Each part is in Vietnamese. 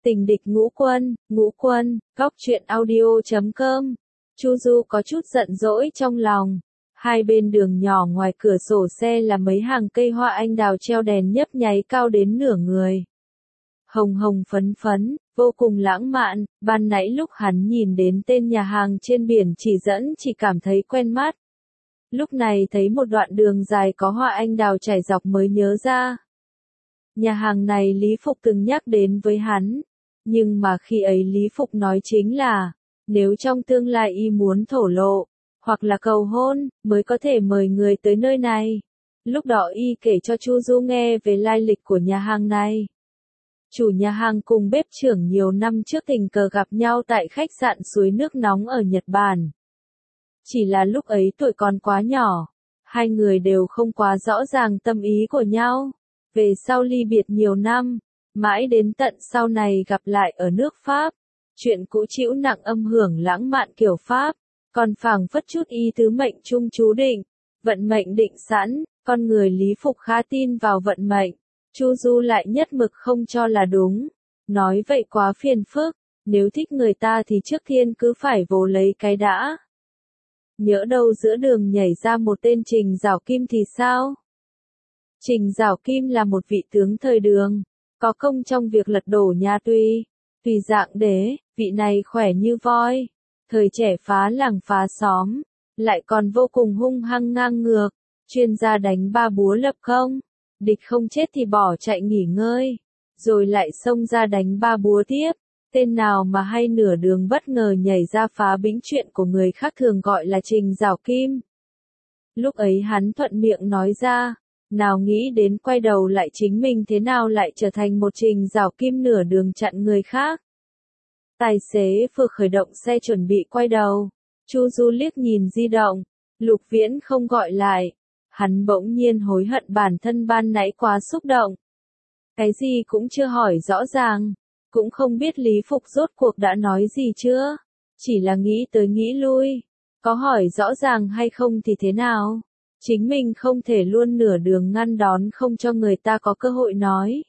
Tình địch ngũ quân, góc truyện audio.com. Chu Du có chút giận dỗi trong lòng. Hai bên đường nhỏ ngoài cửa sổ xe là mấy hàng cây hoa anh đào treo đèn nhấp nháy cao đến nửa người. Hồng hồng phấn phấn, vô cùng lãng mạn, ban nãy lúc hắn nhìn đến tên nhà hàng trên biển chỉ dẫn chỉ cảm thấy quen mắt. Lúc này thấy một đoạn đường dài có hoa anh đào trải dọc mới nhớ ra. Nhà hàng này Lý Phục từng nhắc đến với hắn, nhưng mà khi ấy Lý Phục nói chính là, nếu trong tương lai y muốn thổ lộ, hoặc là cầu hôn, mới có thể mời người tới nơi này. Lúc đó y kể cho Chu Du nghe về lai lịch của nhà hàng này. Chủ nhà hàng cùng bếp trưởng nhiều năm trước tình cờ gặp nhau tại khách sạn suối nước nóng ở Nhật Bản. Chỉ là lúc ấy tuổi còn quá nhỏ, hai người đều không quá rõ ràng tâm ý của nhau. Về sau ly biệt nhiều năm, mãi đến tận sau này gặp lại ở nước Pháp. Chuyện cũ trĩu nặng âm hưởng lãng mạn kiểu Pháp, còn phảng phất chút ý tứ mệnh chung chú định, vận mệnh định sẵn, con người Lý Phục khá tin vào vận mệnh. Chu Du lại nhất mực không cho là đúng, nói vậy quá phiền phức, nếu thích người ta thì trước tiên cứ phải vồ lấy cái đã. Nhỡ đâu giữa đường nhảy ra một tên Trình Giảo Kim thì sao? Trình Giảo Kim là một vị tướng thời Đường, có công trong việc lật đổ nhà Tùy Dạng Đế, vị này khỏe như voi, thời trẻ phá làng phá xóm, lại còn vô cùng hung hăng ngang ngược, chuyên gia đánh ba búa lập công, địch không chết thì bỏ chạy nghỉ ngơi, rồi lại xông ra đánh ba búa tiếp. Tên nào mà hay nửa đường bất ngờ nhảy ra phá bĩnh chuyện của người khác thường gọi là Trình Giảo Kim. Lúc ấy hắn thuận miệng nói ra, nào nghĩ đến quay đầu lại chính mình thế nào lại trở thành một Trình Giảo Kim nửa đường chặn người khác. Tài xế vừa khởi động xe chuẩn bị quay đầu, Chu Du liếc nhìn di động, Lục Viễn không gọi lại, hắn bỗng nhiên hối hận bản thân ban nãy quá xúc động. Cái gì cũng chưa hỏi rõ ràng, cũng không biết Lý Phục rốt cuộc đã nói gì chưa, chỉ là nghĩ tới nghĩ lui, có hỏi rõ ràng hay không thì thế nào. Chính mình không thể luôn nửa đường ngăn đón không cho người ta có cơ hội nói.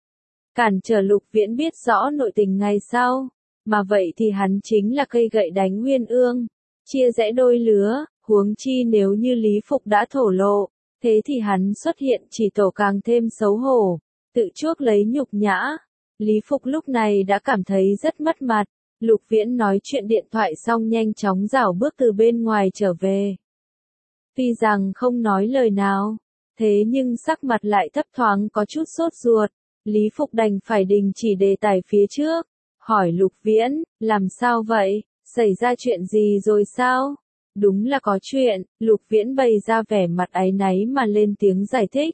Cản trở Lục Viễn biết rõ nội tình ngày sau, mà vậy thì hắn chính là cây gậy đánh uyên ương, chia rẽ đôi lứa, huống chi nếu như Lý Phục đã thổ lộ, thế thì hắn xuất hiện chỉ tổ càng thêm xấu hổ, tự chuốc lấy nhục nhã. Lý Phục lúc này đã cảm thấy rất mất mặt, Lục Viễn nói chuyện điện thoại xong nhanh chóng rảo bước từ bên ngoài trở về. Tuy rằng không nói lời nào, thế nhưng sắc mặt lại thấp thoáng có chút sốt ruột, Lý Phục đành phải đình chỉ đề tài phía trước, hỏi Lục Viễn, làm sao vậy, xảy ra chuyện gì rồi sao? Đúng là có chuyện, Lục Viễn bày ra vẻ mặt áy náy mà lên tiếng giải thích.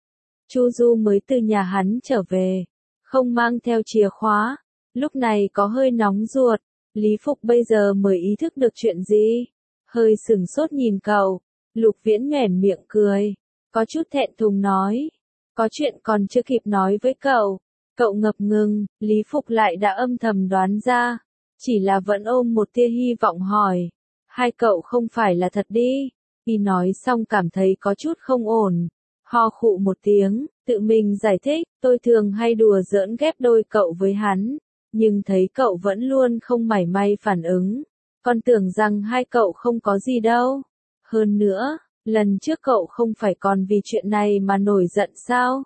Chu Du mới từ nhà hắn trở về, không mang theo chìa khóa, lúc này có hơi nóng ruột, Lý Phục bây giờ mới ý thức được chuyện gì, hơi sửng sốt nhìn cậu. Lục Viễn nhoẻn miệng cười, có chút thẹn thùng nói, có chuyện còn chưa kịp nói với cậu. Cậu ngập ngừng, Lý Phục lại đã âm thầm đoán ra, chỉ là vẫn ôm một tia hy vọng hỏi, hai cậu không phải là thật đi. Khi nói xong cảm thấy có chút không ổn, ho khụ một tiếng, tự mình giải thích, tôi thường hay đùa giỡn ghép đôi cậu với hắn, nhưng thấy cậu vẫn luôn không mảy may phản ứng, còn tưởng rằng hai cậu không có gì đâu. Hơn nữa, lần trước cậu không phải còn vì chuyện này mà nổi giận sao?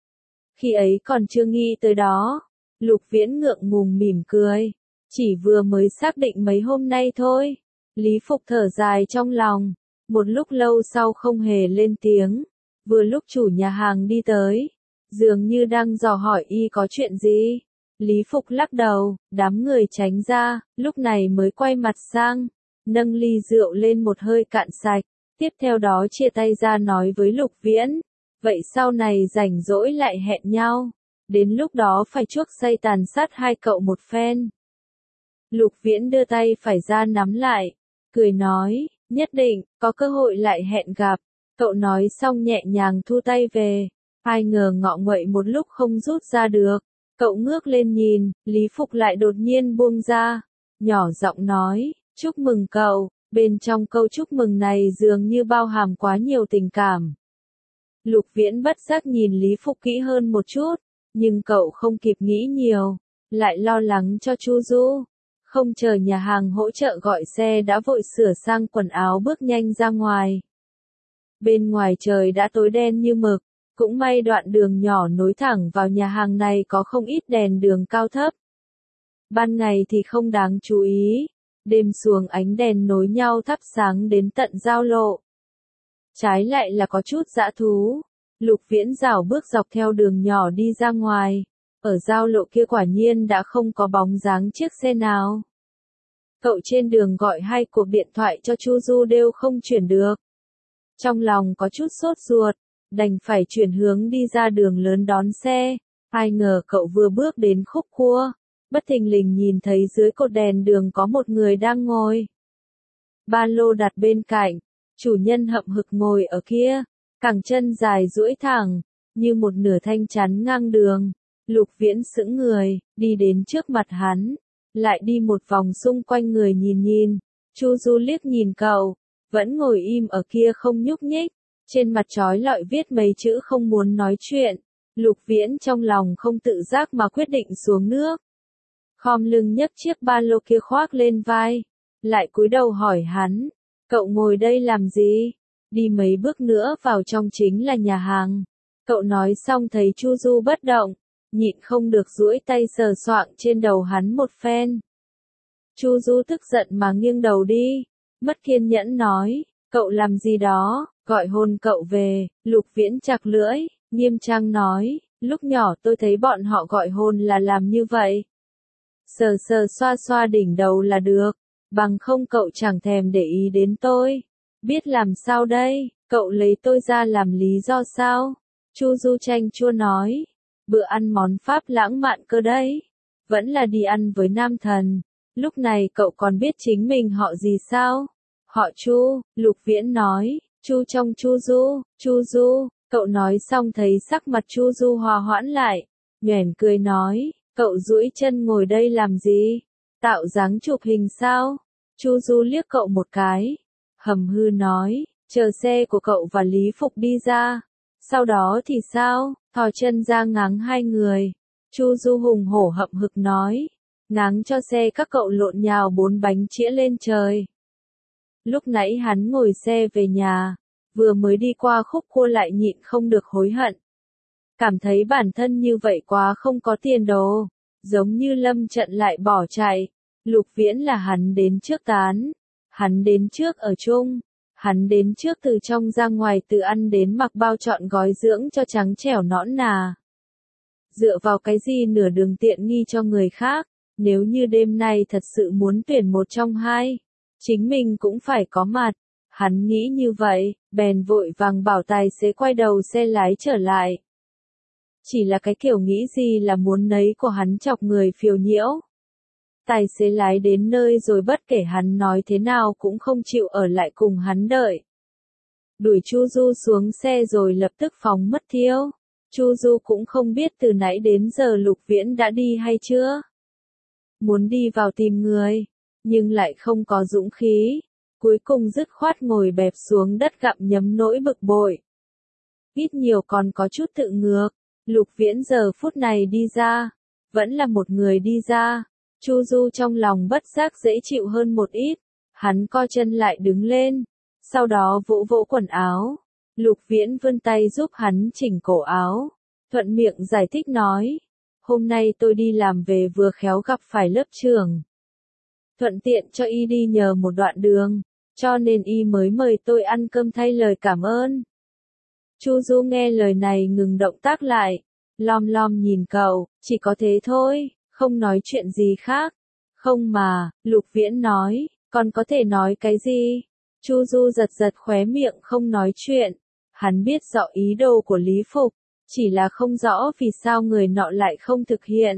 Khi ấy còn chưa nghĩ tới đó, Lục Viễn ngượng ngùng mỉm cười, chỉ vừa mới xác định mấy hôm nay thôi. Lý Phục thở dài trong lòng, một lúc lâu sau không hề lên tiếng, vừa lúc chủ nhà hàng đi tới, dường như đang dò hỏi y có chuyện gì. Lý Phục lắc đầu, đám người tránh ra, lúc này mới quay mặt sang, nâng ly rượu lên một hơi cạn sạch, tiếp theo đó chia tay ra nói với Lục Viễn, vậy sau này rảnh rỗi lại hẹn nhau, đến lúc đó phải chuốc say tàn sát hai cậu một phen. Lục Viễn đưa tay phải ra nắm lại, cười nói, nhất định, có cơ hội lại hẹn gặp. Cậu nói xong nhẹ nhàng thu tay về, ai ngờ ngọ nguậy một lúc không rút ra được, cậu ngước lên nhìn, Lý Phục lại đột nhiên buông ra, nhỏ giọng nói, chúc mừng cậu. Bên trong câu chúc mừng này dường như bao hàm quá nhiều tình cảm. Lục Viễn bất giác nhìn Lý Phục kỹ hơn một chút, nhưng cậu không kịp nghĩ nhiều, lại lo lắng cho Chu Du. Không chờ nhà hàng hỗ trợ gọi xe đã vội sửa sang quần áo bước nhanh ra ngoài. Bên ngoài trời đã tối đen như mực, cũng may đoạn đường nhỏ nối thẳng vào nhà hàng này có không ít đèn đường cao thấp. Ban ngày thì không đáng chú ý, đêm xuống ánh đèn nối nhau thắp sáng đến tận giao lộ. Trái lại là có chút dã thú. Lục Viễn rảo bước dọc theo đường nhỏ đi ra ngoài. Ở giao lộ kia quả nhiên đã không có bóng dáng chiếc xe nào. Cậu trên đường gọi 2 cuộc điện thoại cho Chu Du đều không chuyển được. Trong lòng có chút sốt ruột, đành phải chuyển hướng đi ra đường lớn đón xe. Ai ngờ cậu vừa bước đến khúc cua, bất thình lình nhìn thấy dưới cột đèn đường có một người đang ngồi. Ba lô đặt bên cạnh, chủ nhân hậm hực ngồi ở kia, cẳng chân dài duỗi thẳng, như một nửa thanh chắn ngang đường. Lục Viễn sững người, đi đến trước mặt hắn, lại đi một vòng xung quanh người nhìn. Chu Du liếc nhìn cậu, vẫn ngồi im ở kia không nhúc nhích, trên mặt trói lọi viết mấy chữ không muốn nói chuyện. Lục Viễn trong lòng không tự giác mà quyết định xuống nước. Khom lưng nhấc chiếc ba lô kia khoác lên vai, lại cúi đầu hỏi hắn, cậu ngồi đây làm gì? Đi mấy bước nữa vào trong chính là nhà hàng. Cậu nói xong thấy Chu Du bất động, nhịn không được duỗi tay sờ soạng trên đầu hắn một phen. Chu Du tức giận mà nghiêng đầu đi, mất kiên nhẫn nói, cậu làm gì đó, gọi hôn cậu về. Lục Viễn chặt lưỡi, nghiêm trang nói, lúc nhỏ tôi thấy bọn họ gọi hôn là làm như vậy. Sờ sờ xoa xoa đỉnh đầu là được, bằng không cậu chẳng thèm để ý đến tôi. Biết làm sao đây, cậu lấy tôi ra làm lý do sao? Chu Du chanh chua nói, bữa ăn món Pháp lãng mạn cơ đấy, vẫn là đi ăn với nam thần. Lúc này cậu còn biết chính mình họ gì sao? Họ Chu. Lục Viễn nói, Chu trong Chu Du. Cậu nói xong thấy sắc mặt Chu Du hòa hoãn lại, nhoẻn cười nói, cậu duỗi chân ngồi đây làm gì? Tạo dáng chụp hình sao? Chu Du liếc cậu một cái, hầm hư nói, chờ xe của cậu và Lý Phục đi ra. Sau đó thì sao? Thò chân ra ngáng hai người. Chu Du hùng hổ hậm hực nói, ngáng cho xe các cậu lộn nhào 4 bánh chĩa lên trời. Lúc nãy hắn ngồi xe về nhà, vừa mới đi qua khúc cua lại nhịn không được hối hận. Cảm thấy bản thân như vậy quá không có tiền đồ, giống như lâm trận lại bỏ chạy. Lục Viễn là hắn đến trước tán, hắn đến trước ở chung, hắn đến trước từ trong ra ngoài, từ ăn đến mặc bao trọn gói dưỡng cho trắng trẻo nõn nà. Dựa vào cái gì nửa đường tiện nghi cho người khác, nếu như đêm nay thật sự muốn tuyển một trong hai, chính mình cũng phải có mặt. Hắn nghĩ như vậy, bèn vội vàng bảo tài xế quay đầu xe lái trở lại. Chỉ là cái kiểu nghĩ gì là muốn nấy của hắn chọc người phiền nhiễu. Tài xế lái đến nơi rồi bất kể hắn nói thế nào cũng không chịu ở lại cùng hắn đợi. Đuổi Chu Du xuống xe rồi lập tức phóng mất thiêu. Chu Du cũng không biết từ nãy đến giờ Lục Viễn đã đi hay chưa. Muốn đi vào tìm người, nhưng lại không có dũng khí. Cuối cùng dứt khoát ngồi bẹp xuống đất gặm nhấm nỗi bực bội. Ít nhiều còn có chút tự ngược. Lục Viễn giờ phút này đi ra, vẫn là một người đi ra. Chu Du trong lòng bất giác dễ chịu hơn một ít. Hắn co chân lại đứng lên, sau đó vỗ vỗ quần áo. Lục Viễn vươn tay giúp hắn chỉnh cổ áo, thuận miệng giải thích nói, hôm nay tôi đi làm về vừa khéo gặp phải lớp trưởng. Thuận tiện cho y đi nhờ một đoạn đường, cho nên y mới mời tôi ăn cơm thay lời cảm ơn. Chu Du nghe lời này ngừng động tác lại, lom lom nhìn cậu, chỉ có thế thôi, không nói chuyện gì khác. Không mà, Lục Viễn nói, còn có thể nói cái gì? Chu Du giật giật khóe miệng không nói chuyện. Hắn biết rõ ý đồ của Lý Phục, chỉ là không rõ vì sao người nọ lại không thực hiện.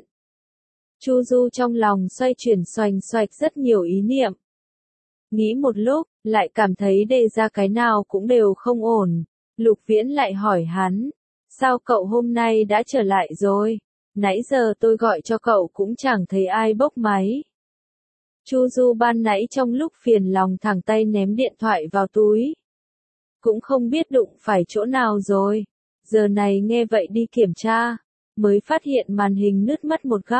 Chu Du trong lòng xoay chuyển xoành xoạch rất nhiều ý niệm. Nghĩ một lúc, lại cảm thấy đề ra cái nào cũng đều không ổn. Lục Viễn lại hỏi hắn, sao cậu hôm nay đã trở lại rồi? Nãy giờ tôi gọi cho cậu cũng chẳng thấy ai bốc máy. Chu Du ban nãy trong lúc phiền lòng thẳng tay ném điện thoại vào túi. Cũng không biết đụng phải chỗ nào rồi. Giờ này nghe vậy đi kiểm tra, mới phát hiện màn hình nứt mất một góc,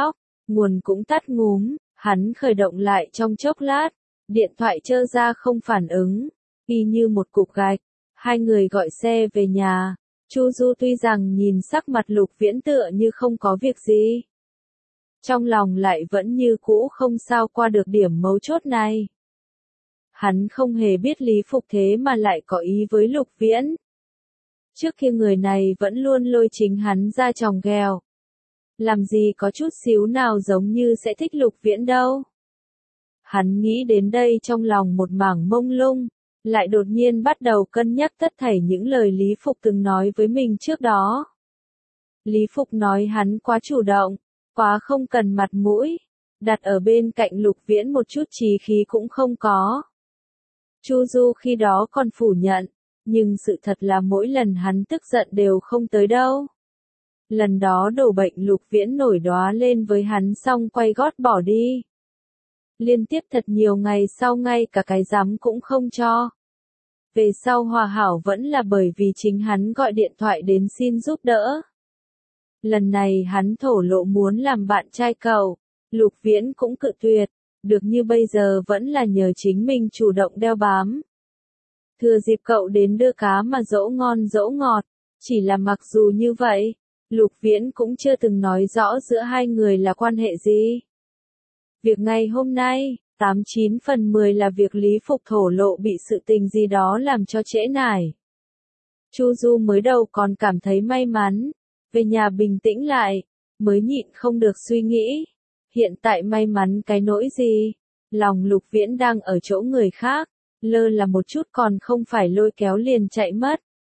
nguồn cũng tắt ngúm, hắn khởi động lại trong chốc lát, điện thoại chơ ra không phản ứng, y như một cục gạch, hai người gọi xe về nhà. Chu Du tuy rằng nhìn sắc mặt Lục Viễn tựa như không có việc gì, trong lòng lại vẫn như cũ không sao qua được điểm mấu chốt này. Hắn không hề biết Lý Phục thế mà lại có ý với Lục Viễn. Trước kia người này vẫn luôn lôi chính hắn ra chòng ghèo. Làm gì có chút xíu nào giống như sẽ thích Lục Viễn đâu. Hắn nghĩ đến đây trong lòng một mảng mông lung, lại đột nhiên bắt đầu cân nhắc tất thảy những lời Lý Phục từng nói với mình trước đó. Lý Phục nói hắn quá chủ động, quá không cần mặt mũi, đặt ở bên cạnh Lục Viễn một chút chí khí cũng không có. Chu Du khi đó còn phủ nhận, nhưng sự thật là mỗi lần hắn tức giận đều không tới đâu. Lần đó đổ bệnh Lục Viễn nổi đoá lên với hắn xong quay gót bỏ đi. Liên tiếp thật nhiều ngày sau ngay cả cái giám cũng không cho. Về sau hòa hảo vẫn là bởi vì chính hắn gọi điện thoại đến xin giúp đỡ. Lần này hắn thổ lộ muốn làm bạn trai cậu, Lục Viễn cũng cự tuyệt, được như bây giờ vẫn là nhờ chính mình chủ động đeo bám. Thừa dịp cậu đến đưa cá mà dỗ ngon dỗ ngọt, chỉ là mặc dù như vậy, Lục Viễn cũng chưa từng nói rõ giữa hai người là quan hệ gì. Việc ngày hôm nay, 89 phần 10 là việc Lý Phục thổ lộ bị sự tình gì đó làm cho trễ nải. Chu Du mới đầu còn cảm thấy may mắn, về nhà bình tĩnh lại, mới nhịn không được suy nghĩ. Hiện tại may mắn cái nỗi gì? Lòng Lục Viễn đang ở chỗ người khác, lơ là một chút còn không phải lôi kéo liền chạy mất.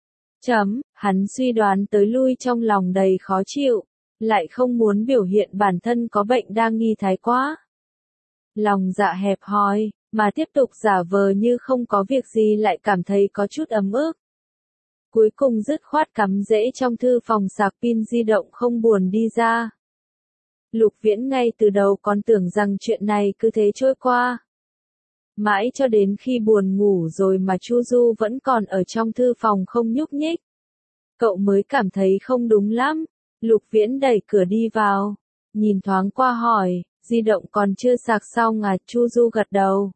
Hắn suy đoán tới lui trong lòng đầy khó chịu, lại không muốn biểu hiện bản thân có bệnh đang nghi thái quá. Lòng dạ hẹp hòi, mà tiếp tục giả vờ như không có việc gì lại cảm thấy có chút ấm ức. Cuối cùng dứt khoát cắm rễ trong thư phòng sạc pin di động không buồn đi ra. Lục Viễn ngay từ đầu còn tưởng rằng chuyện này cứ thế trôi qua. Mãi cho đến khi buồn ngủ rồi mà Chu Du vẫn còn ở trong thư phòng không nhúc nhích. Cậu mới cảm thấy không đúng lắm. Lục Viễn đẩy cửa đi vào, nhìn thoáng qua hỏi, di động còn chưa sạc xong à? Chu Du gật đầu.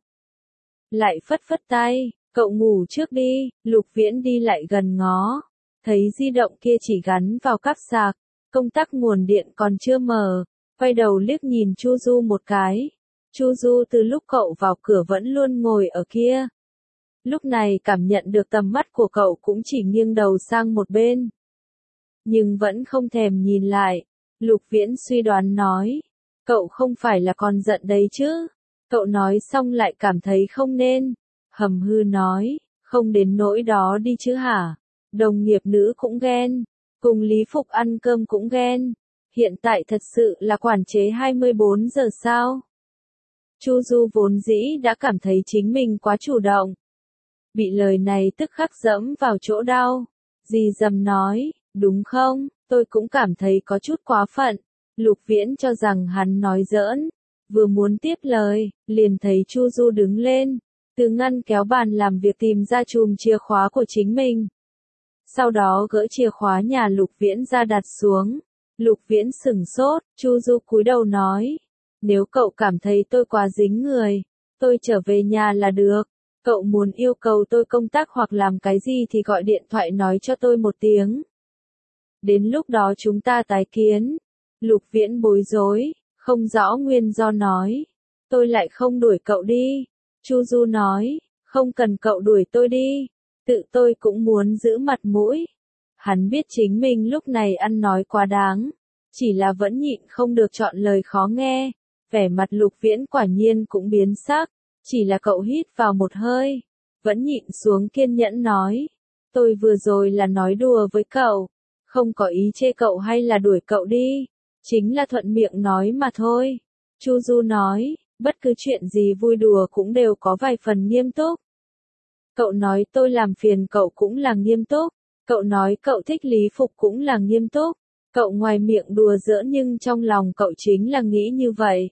Lại phất phất tay, cậu ngủ trước đi. Lục Viễn đi lại gần ngó, thấy di động kia chỉ gắn vào cáp sạc, công tắc nguồn điện còn chưa mở, quay đầu liếc nhìn Chu Du một cái. Chu Du từ lúc cậu vào cửa vẫn luôn ngồi ở kia. Lúc này cảm nhận được tầm mắt của cậu cũng chỉ nghiêng đầu sang một bên. Nhưng vẫn không thèm nhìn lại. Lục Viễn suy đoán nói, cậu không phải là còn giận đấy chứ? Cậu nói xong lại cảm thấy không nên. Hầm hư nói, không đến nỗi đó đi chứ hả? Đồng nghiệp nữ cũng ghen, cùng Lý Phục ăn cơm cũng ghen. Hiện tại thật sự là quản chế 24 giờ sao? Chu Du vốn dĩ đã cảm thấy chính mình quá chủ động. Bị lời này tức khắc dẫm vào chỗ đau. Dì dầm nói, đúng không, tôi cũng cảm thấy có chút quá phận. Lục Viễn cho rằng hắn nói giỡn. Vừa muốn tiếp lời, liền thấy Chu Du đứng lên, từ ngăn kéo bàn làm việc tìm ra chùm chìa khóa của chính mình. Sau đó gỡ chìa khóa nhà Lục Viễn ra đặt xuống. Lục Viễn sửng sốt, Chu Du cúi đầu nói, nếu cậu cảm thấy tôi quá dính người, tôi trở về nhà là được. Cậu muốn yêu cầu tôi công tác hoặc làm cái gì thì gọi điện thoại nói cho tôi một tiếng. Đến lúc đó chúng ta tái kiến. Lục Viễn bối rối, không rõ nguyên do nói, tôi lại không đuổi cậu đi. Chu Du nói, không cần cậu đuổi tôi đi, tự tôi cũng muốn giữ mặt mũi. Hắn biết chính mình lúc này ăn nói quá đáng, chỉ là vẫn nhịn không được chọn lời khó nghe. Vẻ mặt Lục Viễn quả nhiên cũng biến sắc, chỉ là cậu hít vào một hơi, vẫn nhịn xuống kiên nhẫn nói, tôi vừa rồi là nói đùa với cậu, không có ý chê cậu hay là đuổi cậu đi, chính là thuận miệng nói mà thôi. Chu Du nói, bất cứ chuyện gì vui đùa cũng đều có vài phần nghiêm túc. Cậu nói tôi làm phiền cậu cũng là nghiêm túc, cậu nói cậu thích Lý Phục cũng là nghiêm túc, cậu ngoài miệng đùa giỡn nhưng trong lòng cậu chính là nghĩ như vậy.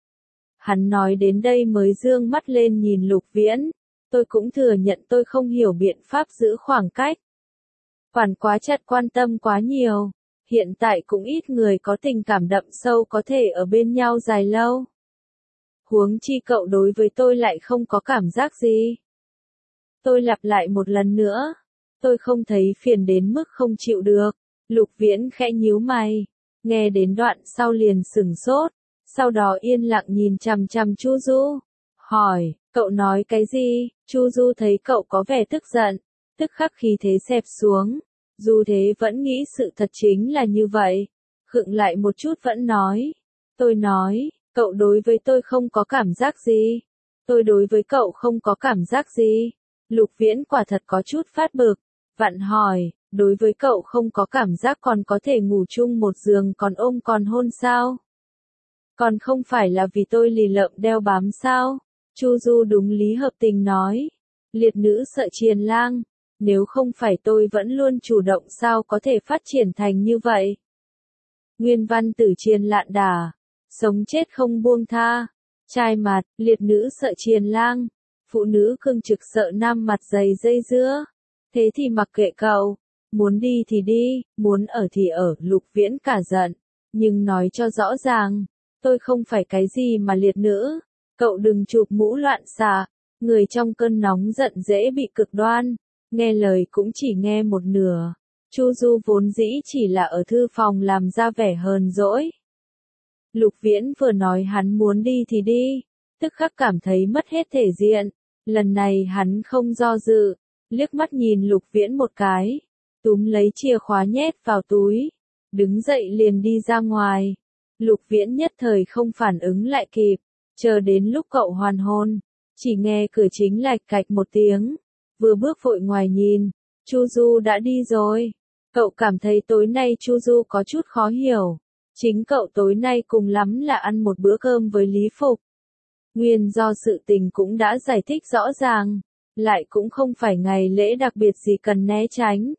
Hắn nói đến đây mới dương mắt lên nhìn Lục Viễn, tôi cũng thừa nhận tôi không hiểu biện pháp giữ khoảng cách. Quản quá chặt quan tâm quá nhiều, Hiện tại cũng ít người có tình cảm đậm sâu có thể ở bên nhau dài lâu. Huống chi cậu đối với tôi lại không có cảm giác gì. Tôi lặp lại một lần nữa. Tôi không thấy phiền đến mức không chịu được. Lục Viễn khẽ nhíu mày. Nghe đến đoạn sau liền sửng sốt. Sau đó yên lặng nhìn chằm chằm Chu Du. Hỏi, cậu nói cái gì? Chu Du thấy cậu có vẻ tức giận. Tức khắc khí thế xẹp xuống. Dù thế vẫn nghĩ sự thật chính là như vậy. Khựng lại một chút vẫn nói. Tôi nói, cậu đối với tôi không có cảm giác gì. Tôi đối với cậu không có cảm giác gì. Lục Viễn quả thật có chút phát bực. Vặn hỏi, đối với cậu không có cảm giác còn có thể ngủ chung một giường còn ôm còn hôn sao? Còn không phải là vì tôi lì lợm đeo bám sao? Chu Du đúng lý hợp tình nói. Liệt nữ sợ triền lang. Nếu không phải tôi vẫn luôn chủ động sao có thể phát triển thành như vậy? Nguyên văn tử triền lạn đà. Sống chết không buông tha. Trai mặt, liệt nữ sợ triền lang. Phụ nữ cương trực sợ nam mặt dày dây dưa. Thế thì mặc kệ cậu. Muốn đi thì đi, muốn ở thì ở. Lục Viễn cả giận. Nhưng nói cho rõ ràng. Tôi không phải cái gì mà liệt nữ. Cậu đừng chụp mũ loạn xạ. Người trong cơn nóng giận dễ bị cực đoan. Nghe lời cũng chỉ nghe một nửa. Chu Du vốn dĩ chỉ là ở thư phòng làm ra vẻ hờn dỗi. Lục Viễn vừa nói hắn muốn đi thì đi. Tức khắc cảm thấy mất hết thể diện. Lần này hắn không do dự. Liếc mắt nhìn Lục Viễn một cái. Túm lấy chìa khóa nhét vào túi. Đứng dậy liền đi ra ngoài. Lục Viễn nhất thời không phản ứng lại kịp. Chờ đến lúc cậu hoàn hồn. Chỉ nghe cửa chính lạch cạch một tiếng. Vừa bước vội ngoài nhìn. Chu Du đã đi rồi. Cậu cảm thấy tối nay Chu Du có chút khó hiểu. Chính cậu tối nay cùng lắm là ăn một bữa cơm với Lý Phục. Nguyên do sự tình cũng đã giải thích rõ ràng. Lại cũng không phải ngày lễ đặc biệt gì cần né tránh.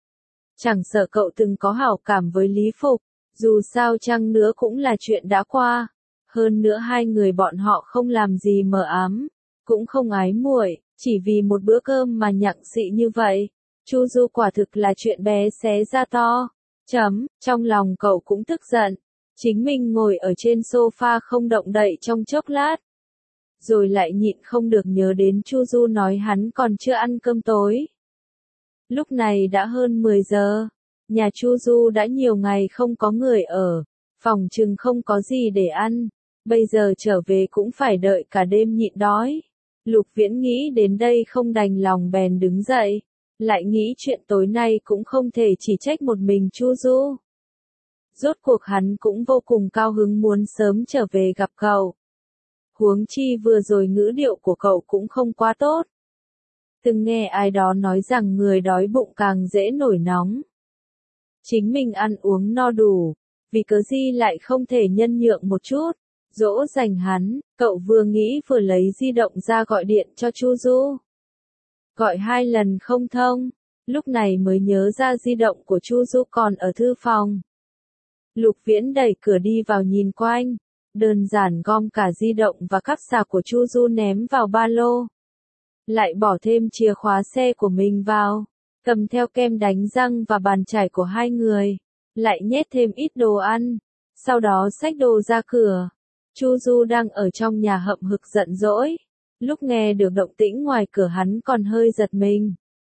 Chẳng sợ cậu từng có hảo cảm với Lý Phục. Dù sao chăng nữa cũng là chuyện đã qua. Hơn nữa hai người bọn họ không làm gì mờ ám. Cũng không ái muội, chỉ vì một bữa cơm mà nhặng xị như vậy. Chu Du quả thực là chuyện bé xé ra to. Trong lòng cậu cũng tức giận. Chính mình ngồi ở trên sofa không động đậy trong chốc lát. Rồi lại nhịn không được nhớ đến Chu Du nói hắn còn chưa ăn cơm tối. Lúc này đã hơn 10 giờ. Nhà Chu Du đã nhiều ngày không có người ở. Phòng chừng không có gì để ăn. Bây giờ trở về cũng phải đợi cả đêm nhịn đói. Lục Viễn nghĩ đến đây không đành lòng bèn đứng dậy. Lại nghĩ chuyện tối nay cũng không thể chỉ trách một mình Chu Du. Rốt cuộc hắn cũng vô cùng cao hứng muốn sớm trở về gặp cậu. Huống chi vừa rồi ngữ điệu của cậu cũng không quá tốt. Từng nghe ai đó nói rằng người đói bụng càng dễ nổi nóng. Chính mình ăn uống no đủ, vì cớ gì lại không thể nhân nhượng một chút. Dỗ dành hắn, cậu vừa nghĩ vừa lấy di động ra gọi điện cho Chu Du. Gọi 2 lần không thông, lúc này mới nhớ ra di động của Chu Du còn ở thư phòng. Lục Viễn đẩy cửa đi vào nhìn quanh, đơn giản gom cả di động và cắp sạc của Chu Du ném vào ba lô. Lại bỏ thêm chìa khóa xe của mình vào, cầm theo kem đánh răng và bàn chải của hai người, lại nhét thêm ít đồ ăn, sau đó xách đồ ra cửa. Chu Du đang ở trong nhà hậm hực giận dỗi. Lúc nghe được động tĩnh ngoài cửa hắn còn hơi giật mình.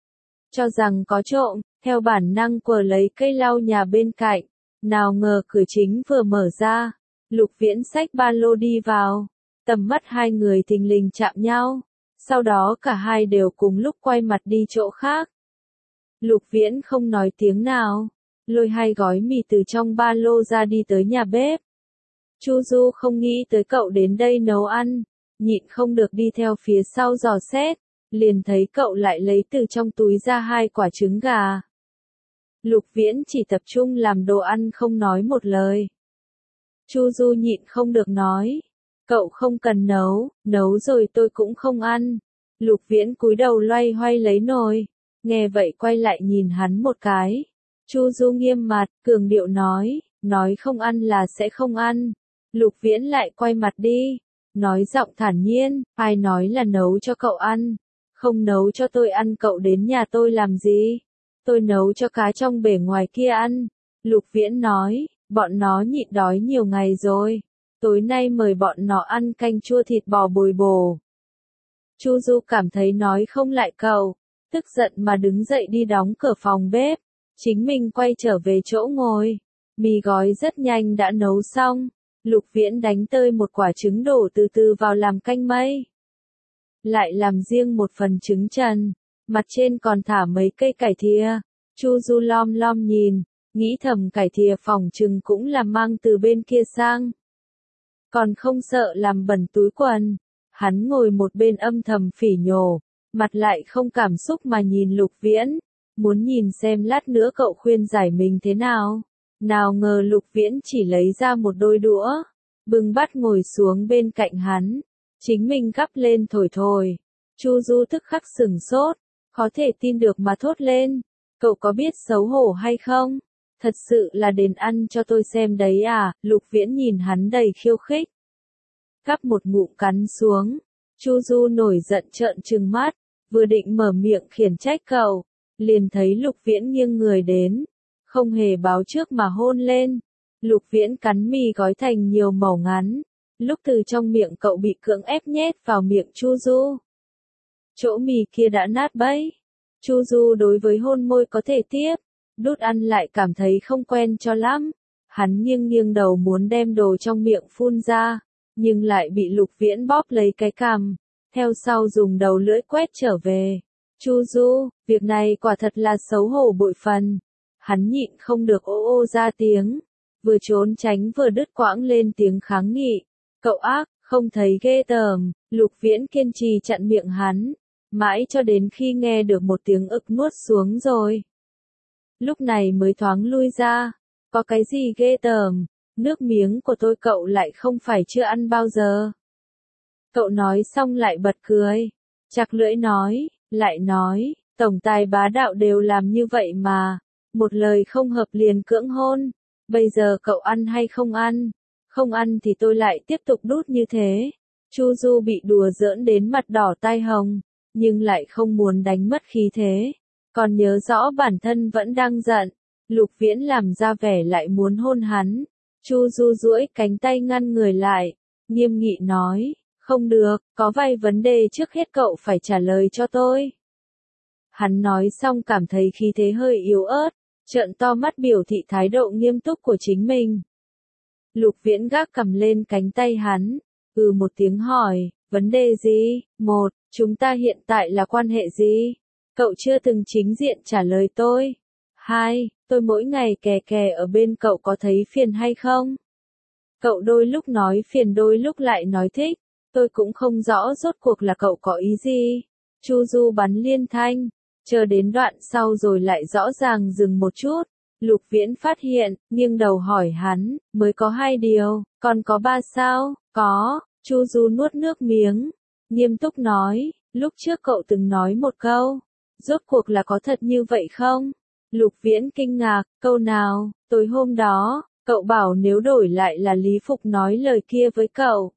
Cho rằng có trộm, theo bản năng quờ lấy cây lau nhà bên cạnh. Nào ngờ cửa chính vừa mở ra. Lục Viễn xách ba lô đi vào. Tầm mắt hai người thình lình chạm nhau. Sau đó cả hai đều cùng lúc quay mặt đi chỗ khác. Lục Viễn không nói tiếng nào. Lôi 2 gói mì từ trong ba lô ra đi tới nhà bếp. Chu Du không nghĩ tới cậu đến đây nấu ăn, nhịn không được đi theo phía sau dò xét, liền thấy cậu lại lấy từ trong túi ra 2 quả trứng gà. Lục Viễn chỉ tập trung làm đồ ăn không nói một lời. Chu Du nhịn không được nói, cậu không cần nấu rồi tôi cũng không ăn. Lục Viễn cúi đầu loay hoay lấy nồi, nghe vậy quay lại nhìn hắn một cái. Chu Du nghiêm mặt, cường điệu nói không ăn là sẽ không ăn. Lục Viễn lại quay mặt đi, nói giọng thản nhiên, ai nói là nấu cho cậu ăn, không nấu cho tôi ăn cậu đến nhà tôi làm gì, tôi nấu cho cá trong bể ngoài kia ăn, Lục Viễn nói, bọn nó nhịn đói nhiều ngày rồi. Tối nay mời bọn nó ăn canh chua thịt bò bồi bổ. Chu Du cảm thấy nói không lại cậu, tức giận mà đứng dậy đi đóng cửa phòng bếp. Chính mình quay trở về chỗ ngồi. Mì gói rất nhanh đã nấu xong. Lục Viễn đánh tơi một quả trứng đổ từ từ vào làm canh mây. Lại làm riêng một phần trứng trần. Mặt trên còn thả mấy cây cải thìa. Chu Du lom lom nhìn, nghĩ thầm cải thìa phỏng chừng cũng là mang từ bên kia sang. Còn không sợ làm bẩn túi quần. Hắn ngồi một bên âm thầm phỉ nhổ, mặt lại không cảm xúc mà nhìn Lục Viễn, muốn nhìn xem lát nữa cậu khuyên giải mình thế nào. Nào ngờ Lục Viễn chỉ lấy ra một đôi đũa, bưng bát ngồi xuống bên cạnh hắn, chính mình gắp lên thổi thổi. Chu Du tức khắc sửng sốt, khó thể tin được mà thốt lên, cậu có biết xấu hổ hay không? Thật sự là đến ăn cho tôi xem đấy à? Lục Viễn nhìn hắn đầy khiêu khích. Cắp một ngụm cắn xuống, Chu Du nổi giận trợn trừng mắt, vừa định mở miệng khiển trách cậu, liền thấy Lục Viễn nghiêng người đến, không hề báo trước mà hôn lên. Lục Viễn cắn mì gói thành nhiều mẩu ngắn, lúc từ trong miệng cậu bị cưỡng ép nhét vào miệng Chu Du. Chỗ mì kia đã nát bấy. Chu Du đối với hôn môi có thể tiếp, đút ăn lại cảm thấy không quen cho lắm. Hắn nghiêng nghiêng đầu muốn đem đồ trong miệng phun ra, nhưng lại bị Lục Viễn bóp lấy cái cằm, theo sau dùng đầu lưỡi quét trở về. Chu Du, việc này quả thật là xấu hổ bội phần. Hắn nhịn không được ô ô ra tiếng, vừa trốn tránh vừa đứt quãng lên tiếng kháng nghị. Cậu ác, không thấy ghê tởm. Lục Viễn kiên trì chặn miệng hắn, mãi cho đến khi nghe được một tiếng ực nuốt xuống rồi. Lúc này mới thoáng lui ra, có cái gì ghê tởm, nước miếng của tôi cậu lại không phải chưa ăn bao giờ. Cậu nói xong lại bật cười, chặt lưỡi nói, lại nói, tổng tài bá đạo đều làm như vậy mà, một lời không hợp liền cưỡng hôn, bây giờ cậu ăn hay không ăn? Không ăn thì tôi lại tiếp tục đút như thế. Chu Du bị đùa giỡn đến mặt đỏ tai hồng, nhưng lại không muốn đánh mất khí thế, còn nhớ rõ bản thân vẫn đang giận. Lục Viễn làm ra vẻ lại muốn hôn hắn. Chu Du duỗi cánh tay ngăn người lại, nghiêm nghị nói, không được, có vài vấn đề trước hết cậu phải trả lời cho tôi. Hắn nói xong cảm thấy khí thế hơi yếu ớt, trợn to mắt biểu thị thái độ nghiêm túc của chính mình. Lục Viễn gác cầm lên cánh tay hắn, một tiếng hỏi, vấn đề gì? Một, chúng ta hiện tại là quan hệ gì? Cậu chưa từng chính diện trả lời tôi. Hai, tôi mỗi ngày kè kè ở bên cậu có thấy phiền hay không? Cậu đôi lúc nói phiền đôi lúc lại nói thích, tôi cũng không rõ rốt cuộc là cậu có ý gì. Chu Du bắn liên thanh, chờ đến đoạn sau rồi lại rõ ràng dừng một chút. Lục Viễn phát hiện, nghiêng đầu hỏi hắn, mới có 2 điều, còn có 3 sao? Có. Chu Du nuốt nước miếng, nghiêm túc nói, lúc trước cậu từng nói một câu, rốt cuộc là có thật như vậy không? Lục Viễn kinh ngạc, câu nào? Tối hôm đó, cậu bảo nếu đổi lại là Lý Phục nói lời kia với cậu,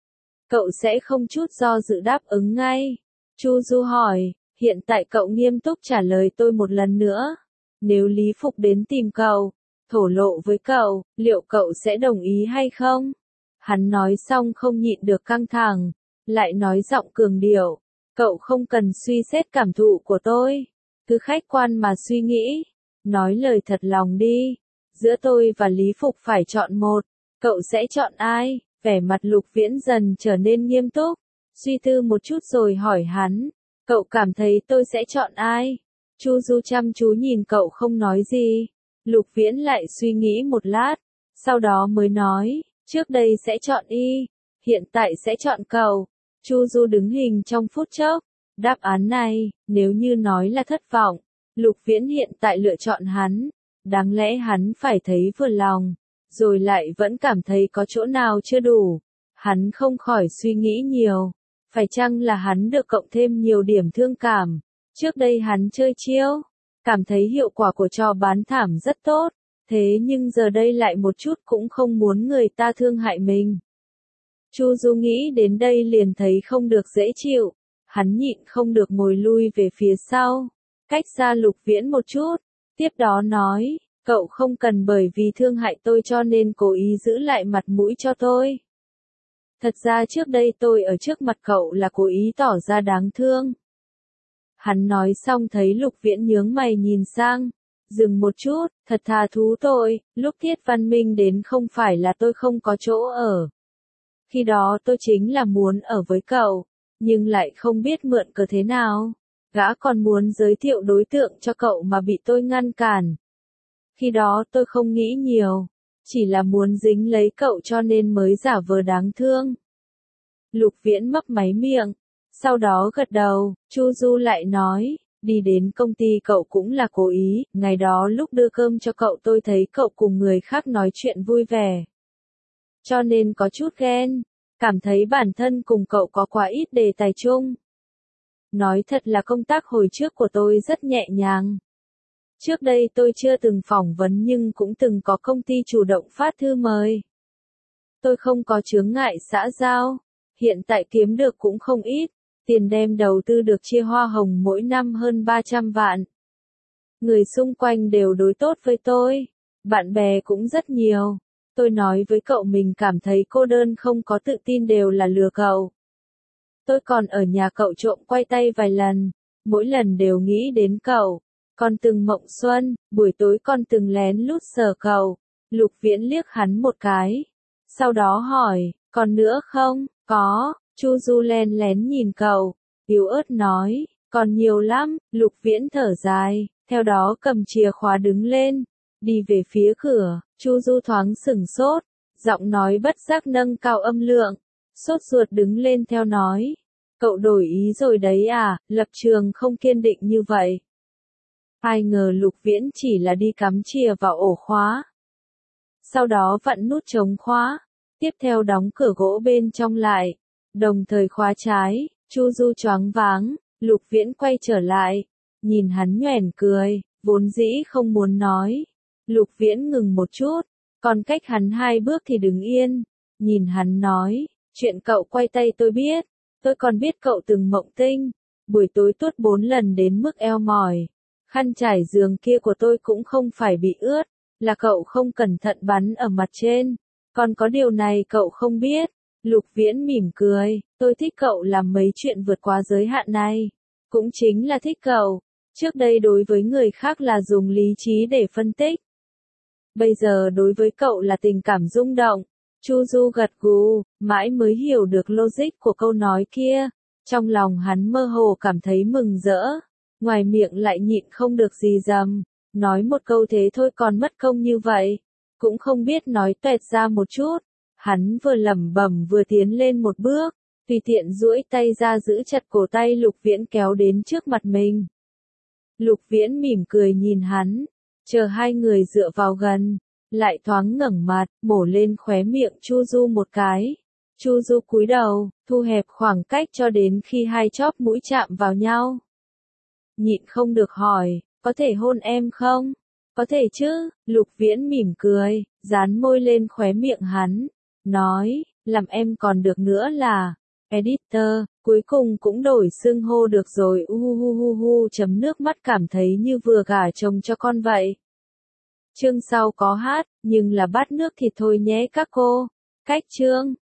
cậu sẽ không chút do dự đáp ứng ngay. Chu Du hỏi, hiện tại cậu nghiêm túc trả lời tôi một lần nữa. Nếu Lý Phục đến tìm cậu, thổ lộ với cậu, liệu cậu sẽ đồng ý hay không? Hắn nói xong không nhịn được căng thẳng, lại nói giọng cường điệu, cậu không cần suy xét cảm thụ của tôi, cứ khách quan mà suy nghĩ, nói lời thật lòng đi, giữa tôi và Lý Phục phải chọn một, cậu sẽ chọn ai? Vẻ mặt Lục Viễn dần trở nên nghiêm túc, suy tư một chút rồi hỏi hắn, cậu cảm thấy tôi sẽ chọn ai? Chu Du chăm chú nhìn cậu không nói gì, Lục Viễn lại suy nghĩ một lát, sau đó mới nói, trước đây sẽ chọn Y, hiện tại sẽ chọn cậu. Chu Du đứng hình trong phút chốc, đáp án này, nếu như nói là thất vọng, Lục Viễn hiện tại lựa chọn hắn, đáng lẽ hắn phải thấy vừa lòng, rồi lại vẫn cảm thấy có chỗ nào chưa đủ. Hắn không khỏi suy nghĩ nhiều, phải chăng là hắn được cộng thêm nhiều điểm thương cảm. Trước đây hắn chơi chiêu, cảm thấy hiệu quả của trò bán thảm rất tốt, thế nhưng giờ đây lại một chút cũng không muốn người ta thương hại mình. Chu Du nghĩ đến đây liền thấy không được dễ chịu, hắn nhịn không được ngồi lui về phía sau, cách xa Lục Viễn một chút, tiếp đó nói, Cậu không cần bởi vì thương hại tôi cho nên cố ý giữ lại mặt mũi cho tôi. Thật ra trước đây tôi ở trước mặt cậu là cố ý tỏ ra đáng thương. Hắn nói xong thấy Lục Viễn nhướng mày nhìn sang. Dừng một chút, thật thà thú tôi, lúc Thiết Văn Minh đến không phải là tôi không có chỗ ở. Khi đó tôi chính là muốn ở với cậu, nhưng lại không biết mượn cớ thế nào. Gã còn muốn giới thiệu đối tượng cho cậu mà bị tôi ngăn cản. Khi đó tôi không nghĩ nhiều, chỉ là muốn dính lấy cậu cho nên mới giả vờ đáng thương. Lục Viễn mấp máy miệng, sau đó gật đầu, Chu Du lại nói, đi đến công ty cậu cũng là cố ý, ngày đó lúc đưa cơm cho cậu tôi thấy cậu cùng người khác nói chuyện vui vẻ. Cho nên có chút ghen, cảm thấy bản thân cùng cậu có quá ít đề tài chung. Nói thật là công tác hồi trước của tôi rất nhẹ nhàng. Trước đây tôi chưa từng phỏng vấn nhưng cũng từng có công ty chủ động phát thư mời. Tôi không có chướng ngại xã giao, hiện tại kiếm được cũng không ít, tiền đem đầu tư được chia hoa hồng mỗi năm hơn 300 vạn. Người xung quanh đều đối tốt với tôi, bạn bè cũng rất nhiều. Tôi nói với cậu mình cảm thấy cô đơn không có tự tin đều là lừa cậu. Tôi còn ở nhà cậu trộm quay tay vài lần, mỗi lần đều nghĩ đến cậu. Còn từng mộng xuân, buổi tối còn từng lén lút sờ cậu. Lục Viễn liếc hắn một cái. Sau đó hỏi, còn nữa không? Có, Chu Du len lén nhìn cậu, yếu ớt nói, còn nhiều lắm. Lục Viễn thở dài, theo đó cầm chìa khóa đứng lên, đi về phía cửa. Chu Du thoáng sửng sốt, giọng nói bất giác nâng cao âm lượng, sốt ruột đứng lên theo nói, cậu đổi ý rồi đấy à, lập trường không kiên định như vậy. Ai ngờ Lục Viễn chỉ là đi cắm chìa vào ổ khóa. Sau đó vặn nút chống khóa, tiếp theo đóng cửa gỗ bên trong lại, đồng thời khóa trái. Chu Du choáng váng, Lục Viễn quay trở lại, nhìn hắn nhoẻn cười, vốn dĩ không muốn nói. Lục Viễn ngừng một chút, còn cách hắn 2 bước thì đứng yên, nhìn hắn nói, chuyện cậu quay tay tôi biết, tôi còn biết cậu từng mộng tinh, buổi tối tuốt 4 lần đến mức eo mỏi. Khăn trải giường kia của tôi cũng không phải bị ướt, là cậu không cẩn thận bắn ở mặt trên. Còn có điều này cậu không biết. Lục Viễn mỉm cười, tôi thích cậu làm mấy chuyện vượt quá giới hạn này. Cũng chính là thích cậu. Trước đây đối với người khác là dùng lý trí để phân tích. Bây giờ đối với cậu là tình cảm rung động. Chu Du gật gù, mãi mới hiểu được logic của câu nói kia. Trong lòng hắn mơ hồ cảm thấy mừng rỡ. Ngoài miệng lại nhịn không được gì dầm, nói một câu thế thôi còn mất công như vậy, cũng không biết nói toẹt ra một chút. Hắn vừa lẩm bẩm vừa tiến lên một bước, tùy tiện duỗi tay ra giữ chặt cổ tay Lục Viễn kéo đến trước mặt mình. Lục Viễn mỉm cười nhìn hắn, chờ hai người dựa vào gần, lại thoáng ngẩng mặt, mổ lên khóe miệng Chu Du một cái. Chu Du cúi đầu, thu hẹp khoảng cách cho đến khi hai chóp mũi chạm vào nhau. Nhịn không được hỏi, có thể hôn em không? Có thể chứ, Lục Viễn mỉm cười, dán môi lên khóe miệng hắn, nói, làm em còn được nữa là, editor, cuối cùng cũng đổi xưng hô được rồi, chấm nước mắt cảm thấy như vừa gả chồng cho con vậy. Chương sau có hát, nhưng là bát nước thì thôi nhé các cô. Cách chương.